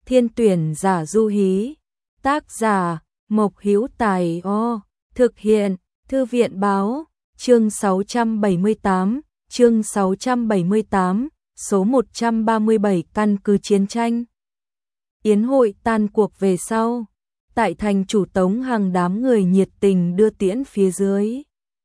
Thiên tuyển giả Du Hí. Tác giả Mộc Hữu Tài. Thực hiện Thư viện báo. Chương 678, số 137 căn cứ chiến tranh. Yến hội tan cuộc về sau, tại thành chủ Tống Hằng đám người nhiệt tình đưa tiễn phía dưới.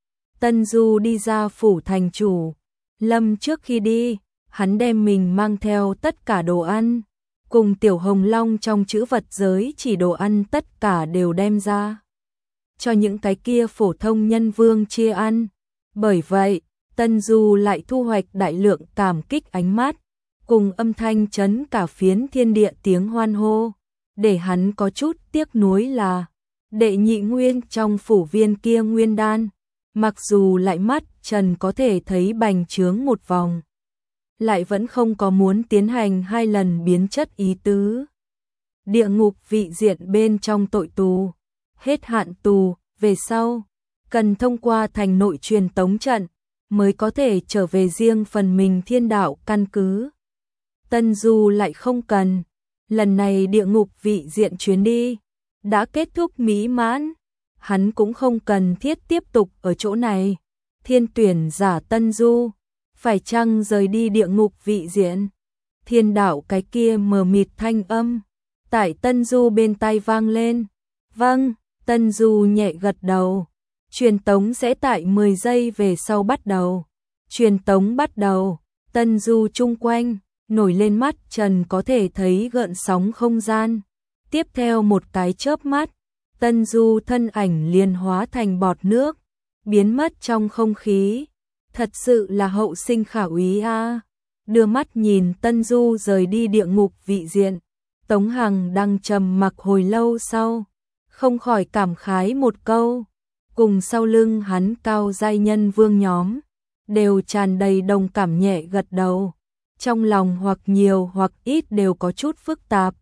Tân Du đi ra phủ thành chủ. Lâm trước khi đi, hắn đem mình mang theo tất cả đồ ăn, cùng Tiểu Hồng Long trong trữ vật giới chỉ đồ ăn tất cả đều đem ra cho những cái kia phổ thông nhân vương chia ăn. Bởi vậy, Tân Du lại thu hoạch đại lượng cảm kích ánh mắt, cùng âm thanh chấn cả phiến thiên địa tiếng hoan hô. Để hắn có chút tiếc nuối là đệ nhị nguyên trong phủ viên kia nguyên đan, mặc dù lại mắt trần có thể thấy bành trướng một vòng, lại vẫn không có muốn tiến hành 2 lần biến chất ý tứ. Địa ngục vị diện bên trong tội tù, hết hạn tù, về sau, cần thông qua thành nội truyền tống trận, mới có thể trở về riêng phần mình thiên đạo căn cứ. Tân Du lại không cần, lần này địa ngục vị diện chuyến đi đã kết thúc mỹ mãn, hắn cũng không cần thiết tiếp tục ở chỗ này. Thiên tuyển giả Tân Du, phải chăng rời đi địa ngục vị diện? Thiên đạo cái kia mờ mịt thanh âm tại Tân Du bên tai vang lên. Vâng, Tân Du nhẹ gật đầu. Truyền tống sẽ tại 10 giây về sau bắt đầu. Truyền tống bắt đầu, Tân Du chung quanh nổi lên mắt trần có thể thấy gợn sóng không gian. Tiếp theo một cái chớp mắt, Tân Du thân ảnh liền hóa thành bọt nước, biến mất trong không khí. Thật sự là hậu sinh khả úy a. Đưa mắt nhìn Tân Du rời đi địa ngục vị diện, Tống Hằng đang trầm mặc hồi lâu sau, không khỏi cảm khái một câu. Cùng sau lưng hắn cao giai nhân vương nhóm đều tràn đầy đồng cảm, nhẹ gật đầu. Trong lòng hoặc nhiều hoặc ít đều có chút phức tạp.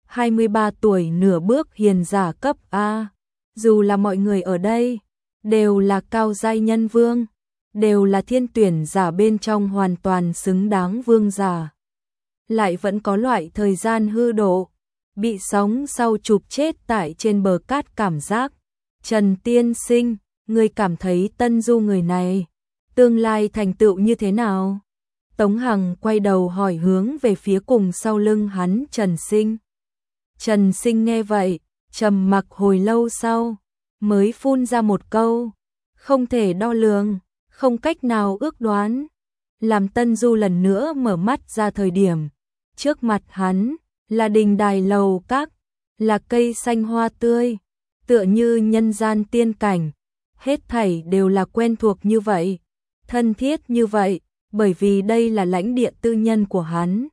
23 tuổi nửa bước hiền giả cấp A, dù là mọi người ở đây đều là cao giai nhân vương, đều là thiên tuyển giả bên trong hoàn toàn xứng đáng vương giả, lại vẫn có loại thời gian hư độ, bị sóng sau chụp chết tại trên bờ cát cảm giác. Trần tiên sinh, ngươi cảm thấy Tân Du người này tương lai thành tựu như thế nào? Tống Hằng quay đầu hỏi hướng về phía cùng sau lưng hắn Trần Sinh. Trần Sinh nghe vậy, trầm mặc hồi lâu sau, mới phun ra một câu, không thể đo lường, không cách nào ước đoán. Làm Tân Du lần nữa mở mắt ra thời điểm, trước mặt hắn là đình đài lầu các, là cây xanh hoa tươi, tựa như nhân gian tiên cảnh, hết thảy đều là quen thuộc như vậy, thân thiết như vậy, bởi vì đây là lãnh địa tư nhân của hắn.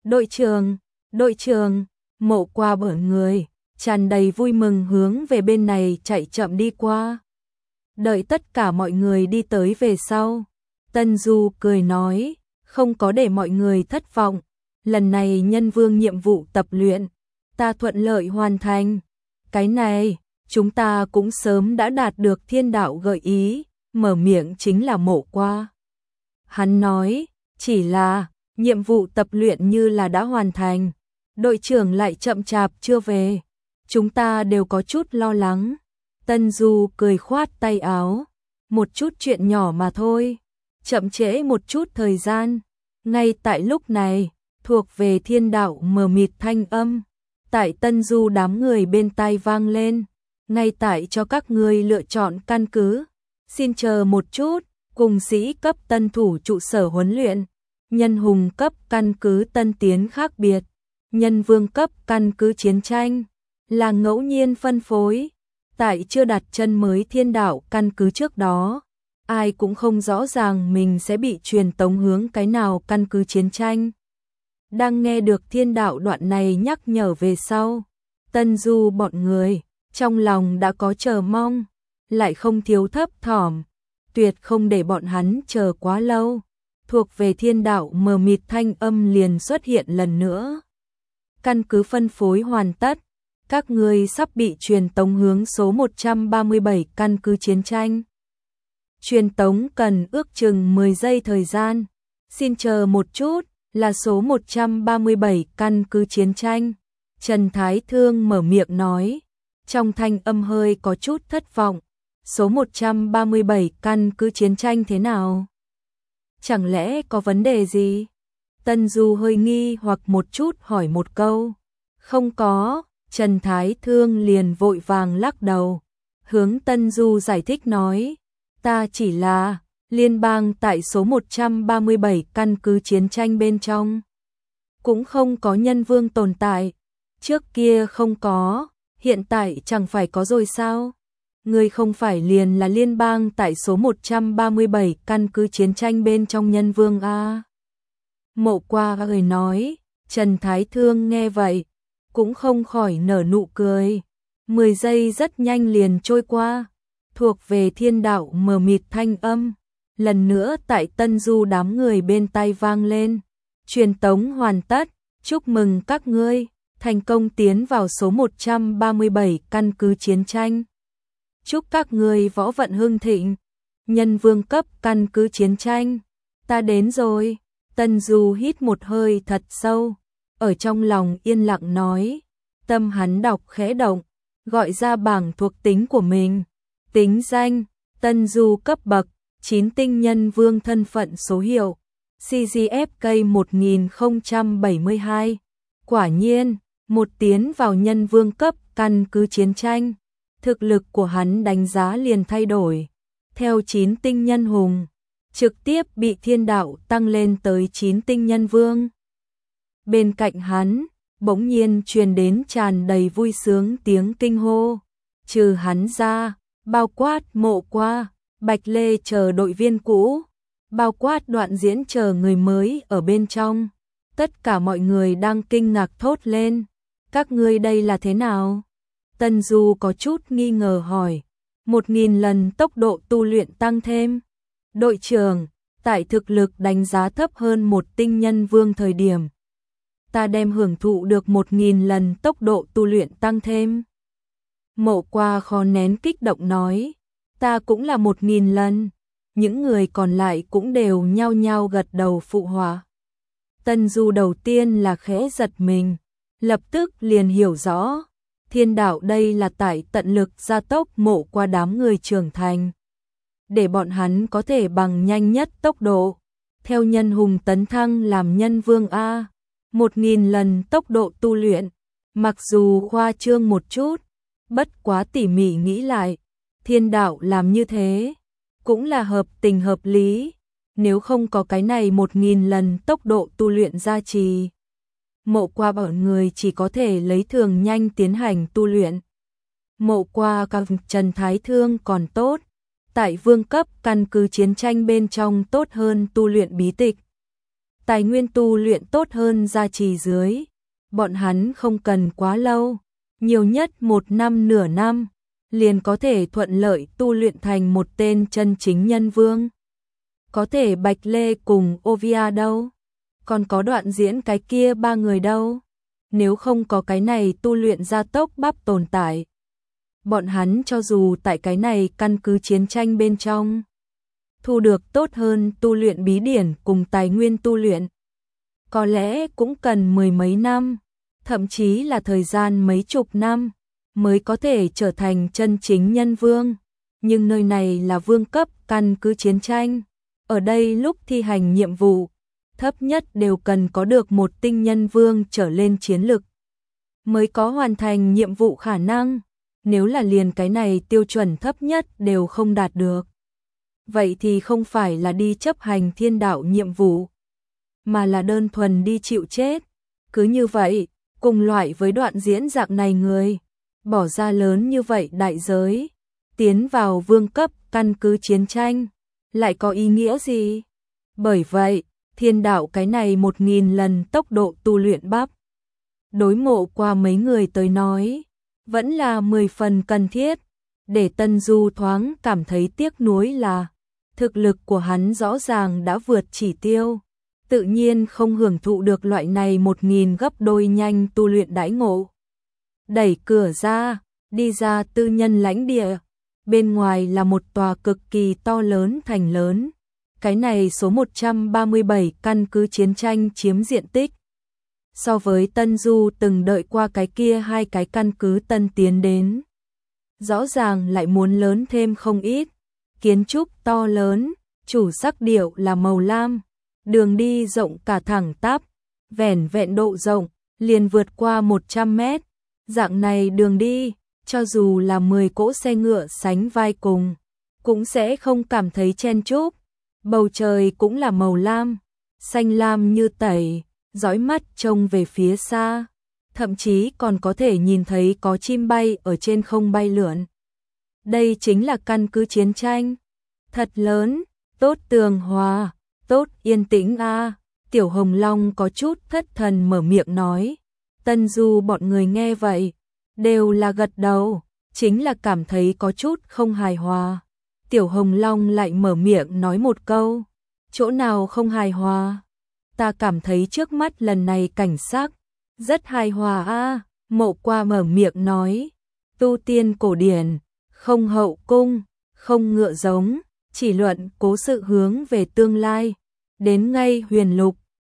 Đội trưởng, Mộ Qua bởn người, tràn đầy vui mừng hướng về bên này chạy chậm đi qua. Đợi tất cả mọi người đi tới về sau, Tân Du cười nói, không có để mọi người thất vọng, lần này nhân vương nhiệm vụ tập luyện, ta thuận lợi hoàn thành. Cái này, chúng ta cũng sớm đã đạt được thiên đạo gợi ý, mở miệng chính là Mộ Qua. Hắn nói, chỉ là, nhiệm vụ tập luyện như là đã hoàn thành, đội trưởng lại chậm chạp chưa về, chúng ta đều có chút lo lắng. Tân Du cười khoát tay áo, một chút chuyện nhỏ mà thôi, chậm trễ một chút thời gian. Ngay tại lúc này, thuộc về thiên đạo mờ mịt thanh âm tại Tân Du đám người bên tai vang lên, ngay tại cho các ngươi lựa chọn căn cứ, xin chờ một chút. Cùng sĩ cấp tân thủ trụ sở huấn luyện, nhân hùng cấp căn cứ tân tiến khác biệt, nhân vương cấp căn cứ chiến tranh, là ngẫu nhiên phân phối. Tại chưa đặt chân mới thiên đạo căn cứ trước đó, ai cũng không rõ ràng mình sẽ bị truyền tống hướng cái nào căn cứ chiến tranh. Đang nghe được thiên đạo đoạn này nhắc nhở về sau, Tân Du bọn người, trong lòng đã có chờ mong, lại không thiếu thấp thỏm. Tuyệt không để bọn hắn chờ quá lâu, thuộc về thiên đạo mờ mịt thanh âm liền xuất hiện lần nữa. Căn cứ phân phối hoàn tất, các ngươi sắp bị truyền tống hướng số 137 căn cứ chiến tranh. Truyền tống cần ước chừng 10 giây thời gian, xin chờ một chút, là số 137 căn cứ chiến tranh. Trần Thái Thương mở miệng nói, trong thanh âm hơi có chút thất vọng. Số 137 căn cứ chiến tranh thế nào? Chẳng lẽ có vấn đề gì? Tân Du hơi nghi hoặc một chút hỏi một câu. Không có, Trần Thái Thương liền vội vàng lắc đầu. Hướng Tân Du giải thích nói, ta chỉ là liên bang tại số 137 căn cứ chiến tranh bên trong. Cũng không có nhân vương tồn tại. Trước kia không có, hiện tại chẳng phải có rồi sao? Ngươi không phải liền là liên bang tại số 137 căn cứ chiến tranh bên trong nhân vương a? Mộ Qua người nói. Trần Thái Thương nghe vậy, cũng không khỏi nở nụ cười. 10 giây rất nhanh liền trôi qua, thuộc về thiên đạo mờ mịt thanh âm. Lần nữa tại Tân Du đám người bên tai vang lên. Truyền tống hoàn tất, chúc mừng các ngươi, thành công tiến vào số 137 căn cứ chiến tranh. Chúc các ngươi võ vận hưng thịnh, nhân vương cấp căn cứ chiến tranh. Ta đến rồi. Tân Du hít một hơi thật sâu, ở trong lòng yên lặng nói. Tâm hắn đọc khẽ động, gọi ra bảng thuộc tính của mình. Tính danh, Tân Du cấp bậc, 9 tinh nhân vương thân phận số hiệu, CGFK 1072. Quả nhiên, một tiến vào nhân vương cấp căn cứ chiến tranh, thực lực của hắn đánh giá liền thay đổi. Theo 9 tinh nhân hùng, trực tiếp bị thiên đạo tăng lên tới 9 tinh nhân vương. Bên cạnh hắn, bỗng nhiên truyền đến tràn đầy vui sướng tiếng kinh hô. Trừ hắn ra, bao quát Mộ Qua, Bạch Lê chờ đội viên cũ, bao quát Đoạn Diễn chờ người mới ở bên trong. Tất cả mọi người đang kinh ngạc thốt lên. Các ngươi đây là thế nào? Tân Du có chút nghi ngờ hỏi. 1000 lần tốc độ tu luyện tăng thêm. Đội trưởng, tại thực lực đánh giá thấp hơn một tinh nhân vương thời điểm, ta đem hưởng thụ được 1000 lần tốc độ tu luyện tăng thêm. Mộ Qua khó nén kích động nói, ta cũng là 1000 lần. Những người còn lại cũng đều nhao nhao gật đầu phụ họa. Tân Du đầu tiên là khẽ giật mình, lập tức liền hiểu rõ, thiên đạo đây là tại tận lực gia tốc Mộ Qua đám người trưởng thành, để bọn hắn có thể bằng nhanh nhất tốc độ theo nhân hùng tấn thăng làm nhân vương a. 1000 lần tốc độ tu luyện, mặc dù khoa trương một chút, bất quá tỉ mỉ nghĩ lại, thiên đạo làm như thế cũng là hợp tình hợp lý. Nếu không có cái này 1000 lần tốc độ tu luyện gia trì, Mộ Qua bọn người chỉ có thể lấy thường nhanh tiến hành tu luyện. Mộ Qua các Trần Thái Thương còn tốt, tại vương cấp căn cứ chiến tranh bên trong tốt hơn tu luyện bí tịch. Tài nguyên tu luyện tốt hơn gia trì dưới, bọn hắn không cần quá lâu, nhiều nhất 1 năm nửa năm, liền có thể thuận lợi tu luyện thành một tên chân chính nhân vương. Có thể Bạch Lê cùng Ovia đâu? Còn có Đoạn Diễn cái kia 3 người đâu? Nếu không có cái này tu luyện gia tốc bắp tồn tại, bọn hắn cho dù tại cái này căn cứ chiến tranh bên trong thu được tốt hơn tu luyện bí điển cùng tài nguyên tu luyện, có lẽ cũng cần 10 mấy năm, thậm chí là thời gian mấy chục năm mới có thể trở thành chân chính nhân vương. Nhưng nơi này là vương cấp căn cứ chiến tranh, ở đây lúc thi hành nhiệm vụ, thấp nhất đều cần có được một tinh nhân vương trở lên chiến lực mới có hoàn thành nhiệm vụ khả năng. Nếu là liền cái này tiêu chuẩn thấp nhất đều không đạt được, vậy thì không phải là đi chấp hành thiên đạo nhiệm vụ, mà là đơn thuần đi chịu chết. Cứ như vậy, cùng loại với Đoạn Diễn dạng này người, bỏ ra lớn như vậy đại giới, tiến vào vương cấp căn cứ chiến tranh, lại có ý nghĩa gì? Bởi vậy, thiên đạo cái này 1000 lần tốc độ tu luyện bắp, đối Mộ Qua mấy người tới nói, vẫn là 10 phần cần thiết. Để Tân Du thoáng cảm thấy tiếc nuối là, thực lực của hắn rõ ràng đã vượt chỉ tiêu, tự nhiên không hưởng thụ được loại này 1000 gấp đôi nhanh tu luyện đãi ngộ. Đẩy cửa ra, đi ra tư nhân lãnh địa, bên ngoài là một tòa cực kỳ to lớn thành lớn. Cái này số 137 căn cứ chiến tranh chiếm diện tích so với Tân Du từng đợi qua cái kia hai cái căn cứ tân tiến đến. Rõ ràng lại muốn lớn thêm không ít, kiến trúc to lớn, chủ sắc điệu là màu lam, đường đi rộng cả thẳng tắp, vẻn vẹn độ rộng, liền vượt qua 100 mét. Dạng này đường đi, cho dù là 10 cỗ xe ngựa sánh vai cùng, cũng sẽ không cảm thấy chen chúc. Bầu trời cũng là màu lam, xanh lam như tẩy, dõi mắt trông về phía xa, thậm chí còn có thể nhìn thấy có chim bay ở trên không bay lượn. Đây chính là căn cứ chiến tranh, thật lớn, tốt tường hòa, tốt yên tĩnh a. Tiểu Hồng Long có chút thất thần mở miệng nói. Tân Du bọn người nghe vậy, đều là gật đầu, chính là cảm thấy có chút không hài hòa. Tiểu Hồng Long lại mở miệng nói một câu, chỗ nào không hài hòa? Ta cảm thấy trước mắt lần này cảnh sắc rất hài hòa a. Mộ Qua mở miệng nói, tu tiên cổ điển, không hậu cung, không ngựa giống, chỉ luận cố sự hướng về tương lai, đến ngay huyền lục,